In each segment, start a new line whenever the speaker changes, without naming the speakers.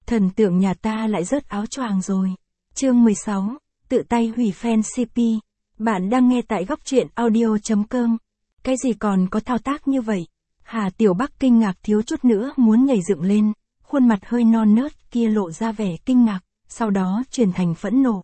Thần tượng nhà ta lại rớt áo choàng rồi. Chương 16, tự tay hủy fan CP. Bạn đang nghe tại góc truyện audio.com. Cái gì còn có thao tác như vậy? Hà Tiểu Bắc kinh ngạc thiếu chút nữa muốn nhảy dựng lên, khuôn mặt hơi non nớt kia lộ ra vẻ kinh ngạc, sau đó chuyển thành phẫn nộ.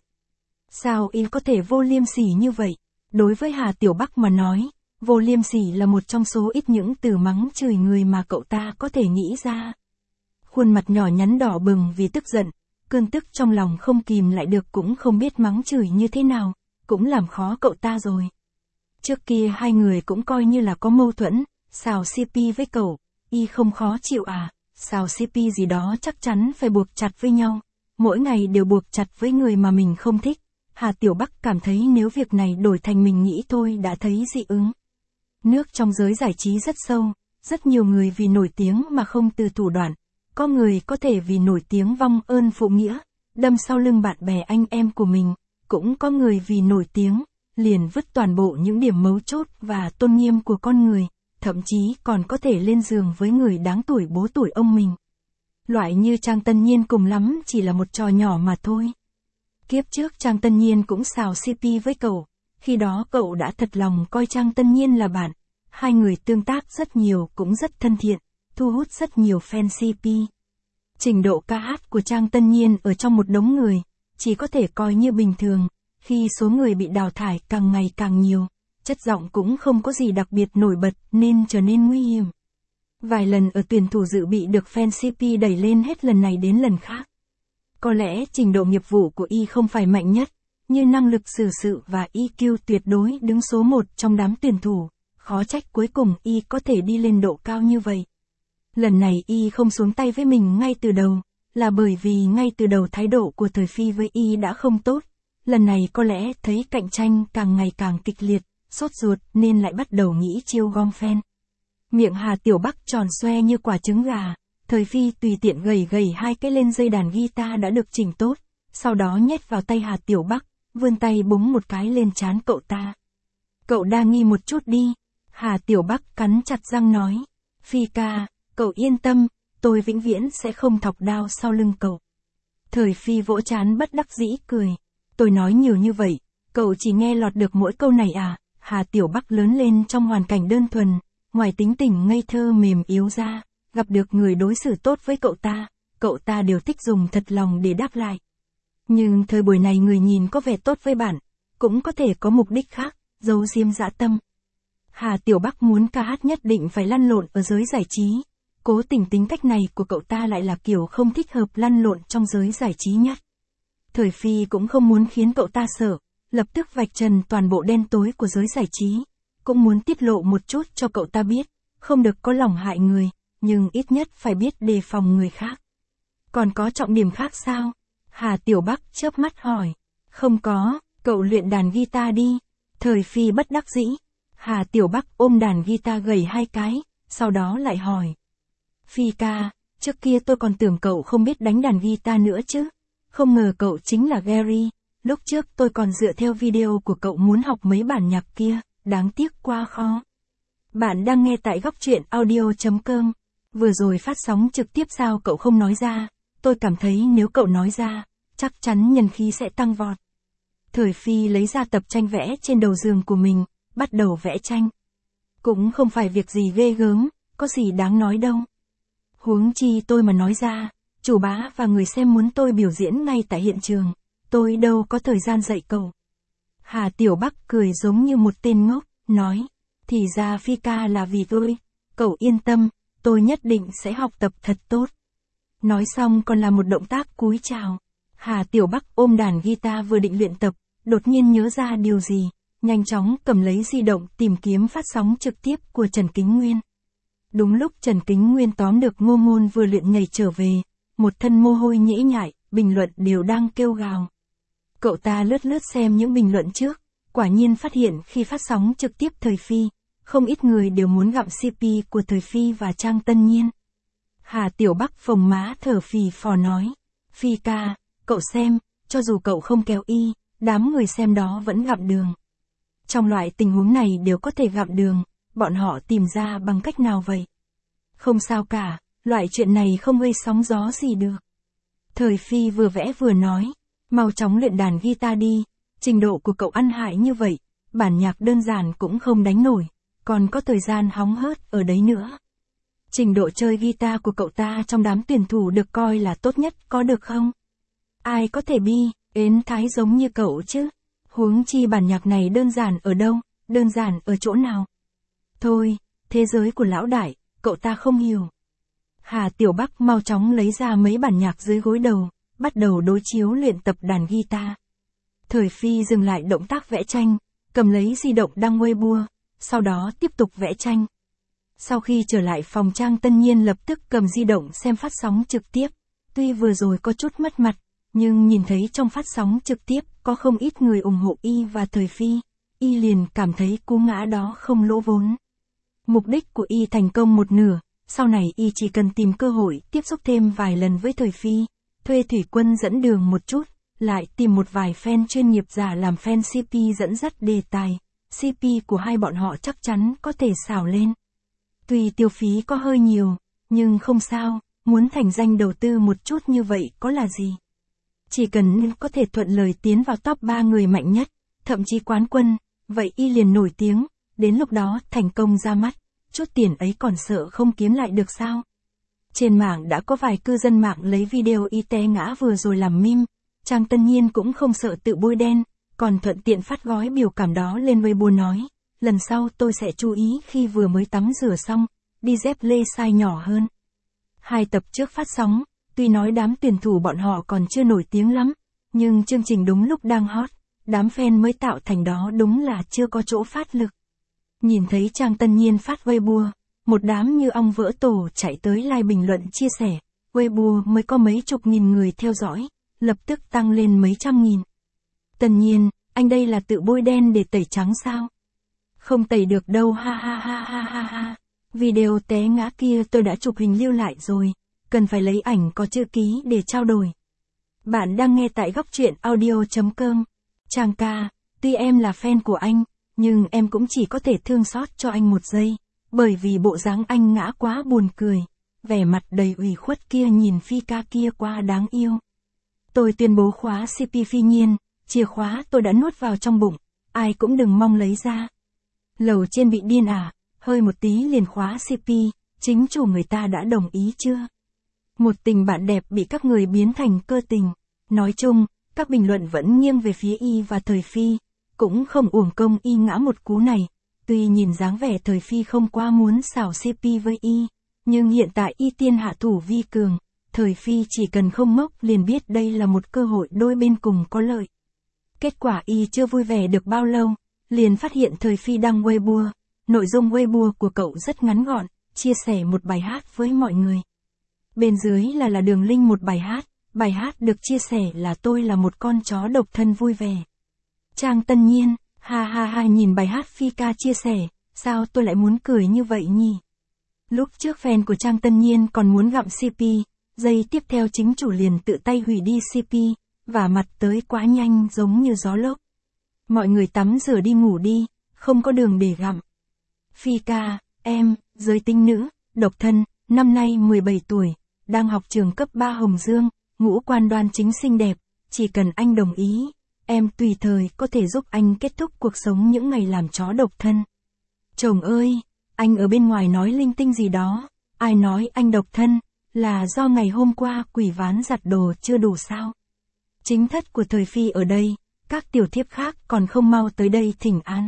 Sao y có thể vô liêm sỉ như vậy? Đối với Hà Tiểu Bắc mà nói, vô liêm sỉ là một trong số ít những từ mắng chửi người mà cậu ta có thể nghĩ ra. Khuôn mặt nhỏ nhắn đỏ bừng vì tức giận, cơn tức trong lòng không kìm lại được cũng không biết mắng chửi như thế nào, cũng làm khó cậu ta rồi. Trước kia hai người cũng coi như là có mâu thuẫn, xào CP với cậu, y không khó chịu à, xào CP gì đó chắc chắn phải buộc chặt với nhau, mỗi ngày đều buộc chặt với người mà mình không thích. Hà Tiểu Bắc cảm thấy nếu việc này đổi thành mình nghĩ thôi đã thấy dị ứng. Nước trong giới giải trí rất sâu, rất nhiều người vì nổi tiếng mà không từ thủ đoạn. Có người có thể vì nổi tiếng vong ơn phụ nghĩa, đâm sau lưng bạn bè anh em của mình, cũng có người vì nổi tiếng, liền vứt toàn bộ những điểm mấu chốt và tôn nghiêm của con người, thậm chí còn có thể lên giường với người đáng tuổi bố tuổi ông mình. Loại như Trang Tân Nhiên cùng lắm chỉ là một trò nhỏ mà thôi. Kiếp trước Trang Tân Nhiên cũng xào CP với cậu, khi đó cậu đã thật lòng coi Trang Tân Nhiên là bạn, hai người tương tác rất nhiều cũng rất thân thiện, thu hút rất nhiều fan CP. Trình độ ca hát của Trang Tân Nhiên ở trong một đống người, chỉ có thể coi như bình thường, khi số người bị đào thải càng ngày càng nhiều, chất giọng cũng không có gì đặc biệt nổi bật nên trở nên nguy hiểm. Vài lần ở tuyển thủ dự bị được fan CP đẩy lên hết lần này đến lần khác. Có lẽ trình độ nghiệp vụ của y không phải mạnh nhất, như năng lực xử sự và EQ tuyệt đối đứng số 1 trong đám tuyển thủ, khó trách cuối cùng y có thể đi lên độ cao như vậy. Lần này y không xuống tay với mình ngay từ đầu, là bởi vì ngay từ đầu thái độ của Thời Phi với y đã không tốt, lần này có lẽ thấy cạnh tranh càng ngày càng kịch liệt, sốt ruột nên lại bắt đầu nghĩ chiêu gom fan. Miệng Hà Tiểu Bắc tròn xoe như quả trứng gà, Thời Phi tùy tiện gầy hai cái lên dây đàn guitar đã được chỉnh tốt, sau đó nhét vào tay Hà Tiểu Bắc, vươn tay búng một cái lên trán cậu ta. Cậu đa nghi một chút đi, Hà Tiểu Bắc cắn chặt răng nói. Phi ca, cậu yên tâm, tôi vĩnh viễn sẽ không thọc đao sau lưng cậu. Thời Phi vỗ trán bất đắc dĩ cười. Tôi nói nhiều như vậy, cậu chỉ nghe lọt được mỗi câu này à? Hà Tiểu Bắc lớn lên trong hoàn cảnh đơn thuần, ngoài tính tình ngây thơ mềm yếu ra, gặp được người đối xử tốt với cậu ta đều thích dùng thật lòng để đáp lại. Nhưng thời buổi này người nhìn có vẻ tốt với bạn, cũng có thể có mục đích khác, giấu diêm dã tâm. Hà Tiểu Bắc muốn ca hát nhất định phải lăn lộn ở giới giải trí. Cố tình tính cách này của cậu ta lại là kiểu không thích hợp lăn lộn trong giới giải trí nhất. Thời Phi cũng không muốn khiến cậu ta sợ, lập tức vạch trần toàn bộ đen tối của giới giải trí. Cũng muốn tiết lộ một chút cho cậu ta biết, không được có lòng hại người, nhưng ít nhất phải biết đề phòng người khác. Còn có trọng điểm khác sao? Hà Tiểu Bắc chớp mắt hỏi. Không có, cậu luyện đàn guitar đi. Thời Phi bất đắc dĩ. Hà Tiểu Bắc ôm đàn guitar gầy hai cái, sau đó lại hỏi. Phi ca, trước kia tôi còn tưởng cậu không biết đánh đàn guitar nữa chứ. Không ngờ cậu chính là Gary, lúc trước tôi còn dựa theo video của cậu muốn học mấy bản nhạc kia, đáng tiếc quá khó. Bạn đang nghe tại góc truyện audio.com. Vừa rồi phát sóng trực tiếp sao cậu không nói ra, tôi cảm thấy nếu cậu nói ra, chắc chắn nhân khí sẽ tăng vọt. Thời Phi lấy ra tập tranh vẽ trên đầu giường của mình, bắt đầu vẽ tranh. Cũng không phải việc gì ghê gớm, có gì đáng nói đâu. Huống chi tôi mà nói ra, chủ bá và người xem muốn tôi biểu diễn ngay tại hiện trường, tôi đâu có thời gian dạy cậu. Hà Tiểu Bắc cười giống như một tên ngốc, nói, thì ra Phi ca là vì tôi, cậu yên tâm, tôi nhất định sẽ học tập thật tốt. Nói xong còn là một động tác cúi chào. Hà Tiểu Bắc ôm đàn guitar vừa định luyện tập, đột nhiên nhớ ra điều gì, nhanh chóng cầm lấy di động tìm kiếm phát sóng trực tiếp của Trần Kính Nguyên. Đúng lúc Trần Kính Nguyên tóm được Ngô Ngôn vừa luyện nhảy trở về, một thân mồ hôi nhễ nhại, bình luận đều đang kêu gào. Cậu ta lướt xem những bình luận trước, quả nhiên phát hiện khi phát sóng trực tiếp Thời Phi, không ít người đều muốn gặm CP của Thời Phi và Trang Tân Nhiên. Hà Tiểu Bắc phồng má thở phì phò nói, Phi ca, cậu xem, cho dù cậu không kéo y, đám người xem đó vẫn gặm đường. Trong loại tình huống này đều có thể gặm đường, bọn họ tìm ra bằng cách nào vậy? Không sao cả, loại chuyện này không gây sóng gió gì được. Thời Phi vừa vẽ vừa nói, mau chóng luyện đàn guitar đi, trình độ của cậu ăn hại như vậy, bản nhạc đơn giản cũng không đánh nổi, còn có thời gian hóng hớt ở đấy nữa. Trình độ chơi guitar của cậu ta trong đám tuyển thủ được coi là tốt nhất, có được không? Ai có thể ến thái giống như cậu chứ? Huống chi bản nhạc này đơn giản ở đâu, đơn giản ở chỗ nào? Thôi, thế giới của lão đại, cậu ta không hiểu. Hà Tiểu Bắc mau chóng lấy ra mấy bản nhạc dưới gối đầu, bắt đầu đối chiếu luyện tập đàn guitar. Thời Phi dừng lại động tác vẽ tranh, cầm lấy di động đăng Weibo, sau đó tiếp tục vẽ tranh. Sau khi trở lại phòng Trang Tân Nhiên lập tức cầm di động xem phát sóng trực tiếp. Tuy vừa rồi có chút mất mặt, nhưng nhìn thấy trong phát sóng trực tiếp có không ít người ủng hộ y và Thời Phi, y liền cảm thấy cú ngã đó không lỗ vốn. Mục đích của y thành công một nửa, sau này y chỉ cần tìm cơ hội tiếp xúc thêm vài lần với Thời Phi, thuê thủy quân dẫn đường một chút, lại tìm một vài fan chuyên nghiệp giả làm fan CP dẫn dắt đề tài, CP của hai bọn họ chắc chắn có thể xào lên. Tuy tiêu phí có hơi nhiều, nhưng không sao, muốn thành danh đầu tư một chút như vậy có là gì. Chỉ cần có thể thuận lời tiến vào top 3 người mạnh nhất, thậm chí quán quân, vậy y liền nổi tiếng, đến lúc đó thành công ra mắt, chút tiền ấy còn sợ không kiếm lại được sao. Trên mạng đã có vài cư dân mạng lấy video y té ngã vừa rồi làm meme, Trang Tân Nhiên cũng không sợ tự bôi đen, còn thuận tiện phát gói biểu cảm đó lên Weibo nói, lần sau tôi sẽ chú ý khi vừa mới tắm rửa xong, đi dép lê size nhỏ hơn. 2 tập trước phát sóng, tuy nói đám tuyển thủ bọn họ còn chưa nổi tiếng lắm, nhưng chương trình đúng lúc đang hot, đám fan mới tạo thành đó đúng là chưa có chỗ phát lực. Nhìn thấy Trang Tân Nhiên phát Weibo, một đám như ong vỡ tổ chạy tới like bình luận chia sẻ, Weibo mới có mấy chục nghìn người theo dõi, lập tức tăng lên mấy trăm nghìn. Tân Nhiên, anh đây là tự bôi đen để tẩy trắng sao? Không tẩy được đâu, ha ha ha ha ha ha. Video té ngã kia tôi đã chụp hình lưu lại rồi, cần phải lấy ảnh có chữ ký để trao đổi. Bạn đang nghe tại góc truyện audio.com. Trang ca, tuy em là fan của anh, nhưng em cũng chỉ có thể thương xót cho anh một giây, bởi vì bộ dáng anh ngã quá buồn cười, vẻ mặt đầy ủy khuất kia nhìn Phi ca kia quá đáng yêu. Tôi tuyên bố khóa CP Phi Nhiên, chìa khóa tôi đã nuốt vào trong bụng, ai cũng đừng mong lấy ra. Lầu trên bị điên à, hơi một tí liền khóa CP, chính chủ người ta đã đồng ý chưa? Một tình bạn đẹp bị các người biến thành cơ tình. Nói chung, các bình luận vẫn nghiêng về phía y và Thời Phi, cũng không uổng công y ngã một cú này, tuy nhìn dáng vẻ Thời Phi không quá muốn xảo CP với y, nhưng hiện tại y tiên hạ thủ vi cường, Thời Phi chỉ cần không ngốc liền biết đây là một cơ hội đôi bên cùng có lợi. Kết quả y chưa vui vẻ được bao lâu, liền phát hiện Thời Phi đăng Weibo, nội dung Weibo của cậu rất ngắn gọn, chia sẻ một bài hát với mọi người. Bên dưới là đường link một bài hát được chia sẻ là tôi là một con chó độc thân vui vẻ. Trang Tân Nhiên, ha ha ha nhìn bài hát Phi ca chia sẻ, sao tôi lại muốn cười như vậy nhỉ? Lúc trước fan của Trang Tân Nhiên còn muốn gặm CP, giây tiếp theo chính chủ liền tự tay hủy đi CP, và mặt tới quá nhanh giống như gió lốc. Mọi người tắm rửa đi ngủ đi, không có đường để gặm. Phi ca, em, giới tính nữ, độc thân, năm nay 17 tuổi, đang học trường cấp 3 Hồng Dương, ngũ quan đoan chính xinh đẹp, chỉ cần anh đồng ý, em tùy thời có thể giúp anh kết thúc cuộc sống những ngày làm chó độc thân. Chồng ơi, anh ở bên ngoài nói linh tinh gì đó, ai nói anh độc thân, là do ngày hôm qua quỷ ván giặt đồ chưa đủ sao? Chính thất của Thời Phi ở đây, các tiểu thiếp khác còn không mau tới đây thỉnh an.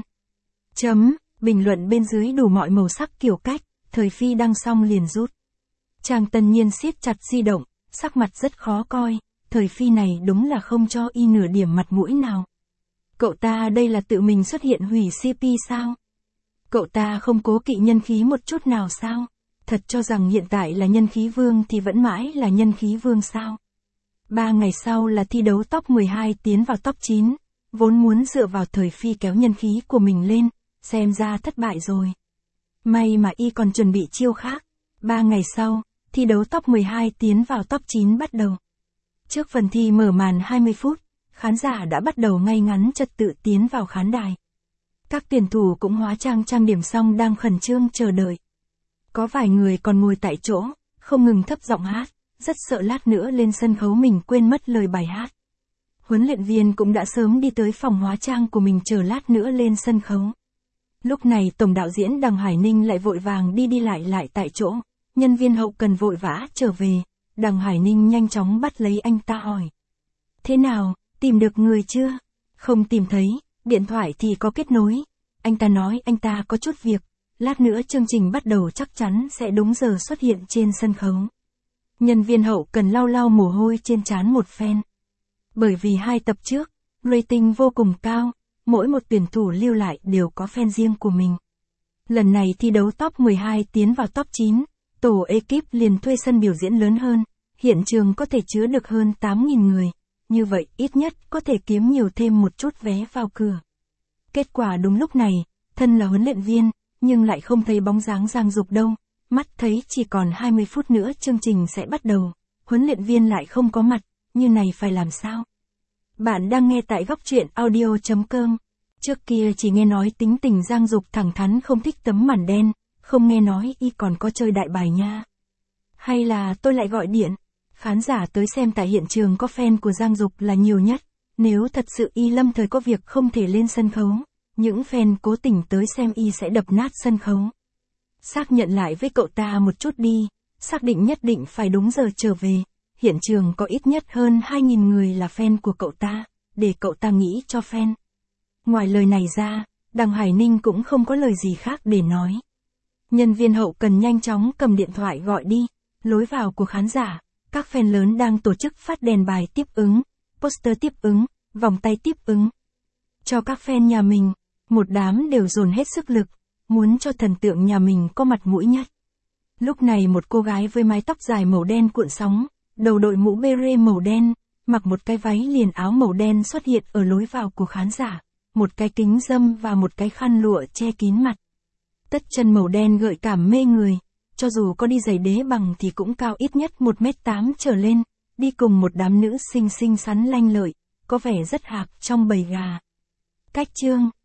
Bình luận bên dưới đủ mọi màu sắc kiểu cách, Thời Phi đăng xong liền rút. Trang Tân Nhiên siết chặt di động, sắc mặt rất khó coi, Thời Phi này đúng là không cho y nửa điểm mặt mũi nào. Cậu ta đây là tự mình xuất hiện hủy CP sao? Cậu ta không cố kỵ nhân khí một chút nào sao? Thật cho rằng hiện tại là nhân khí vương thì vẫn mãi là nhân khí vương sao? 3 ngày sau là thi đấu top 12 tiến vào top 9, vốn muốn dựa vào Thời Phi kéo nhân khí của mình lên, xem ra thất bại rồi. May mà y còn chuẩn bị chiêu khác. 3 ngày sau, thi đấu top 12 tiến vào top 9 bắt đầu. Trước phần thi mở màn 20 phút, khán giả đã bắt đầu ngay ngắn trật tự tiến vào khán đài. Các tuyển thủ cũng hóa trang điểm xong đang khẩn trương chờ đợi. Có vài người còn ngồi tại chỗ, không ngừng thấp giọng hát, rất sợ lát nữa lên sân khấu mình quên mất lời bài hát. Huấn luyện viên cũng đã sớm đi tới phòng hóa trang của mình chờ lát nữa lên sân khấu. Lúc này tổng đạo diễn Đằng Hải Ninh lại vội vàng đi lại tại chỗ, nhân viên hậu cần vội vã trở về, Đằng Hải Ninh nhanh chóng bắt lấy anh ta hỏi. Thế nào, tìm được người chưa? Không tìm thấy, điện thoại thì có kết nối. Anh ta nói anh ta có chút việc, lát nữa chương trình bắt đầu chắc chắn sẽ đúng giờ xuất hiện trên sân khấu. Nhân viên hậu cần lau mồ hôi trên trán một phen. Bởi vì 2 tập trước, rating vô cùng cao, mỗi một tuyển thủ lưu lại đều có fan riêng của mình. Lần này thi đấu top 12 tiến vào top 9, tổ ekip liền thuê sân biểu diễn lớn hơn, hiện trường có thể chứa được hơn 8.000 người, như vậy ít nhất có thể kiếm nhiều thêm một chút vé vào cửa. Kết quả đúng lúc này, thân là huấn luyện viên, nhưng lại không thấy bóng dáng Giang Dục đâu, mắt thấy chỉ còn 20 phút nữa chương trình sẽ bắt đầu, huấn luyện viên lại không có mặt, như này phải làm sao? Bạn đang nghe tại góc truyện audio.com. Trước kia chỉ nghe nói tính tình Giang Dục thẳng thắn không thích tấm màn đen, không nghe nói y còn có chơi đại bài nha. Hay là tôi lại gọi điện, khán giả tới xem tại hiện trường có fan của Giang Dục là nhiều nhất, nếu thật sự y lâm thời có việc không thể lên sân khấu, những fan cố tình tới xem y sẽ đập nát sân khấu. Xác nhận lại với cậu ta một chút đi, xác định nhất định phải đúng giờ trở về, hiện trường có ít nhất hơn 2.000 người là fan của cậu ta, để cậu ta nghĩ cho fan. Ngoài lời này ra, Đằng Hải Ninh cũng không có lời gì khác để nói. Nhân viên hậu cần nhanh chóng cầm điện thoại gọi đi, lối vào của khán giả, các fan lớn đang tổ chức phát đèn bài tiếp ứng, poster tiếp ứng, vòng tay tiếp ứng. Cho các fan nhà mình, một đám đều dồn hết sức lực, muốn cho thần tượng nhà mình có mặt mũi nhất. Lúc này một cô gái với mái tóc dài màu đen cuộn sóng, đầu đội mũ beret màu đen, mặc một cái váy liền áo màu đen xuất hiện ở lối vào của khán giả, một cái kính râm và một cái khăn lụa che kín mặt. Tất chân màu đen gợi cảm mê người, cho dù có đi giày đế bằng thì cũng cao ít nhất 1m8 trở lên, đi cùng một đám nữ xinh xắn lanh lợi, có vẻ rất hạc trong bầy gà. Cách chương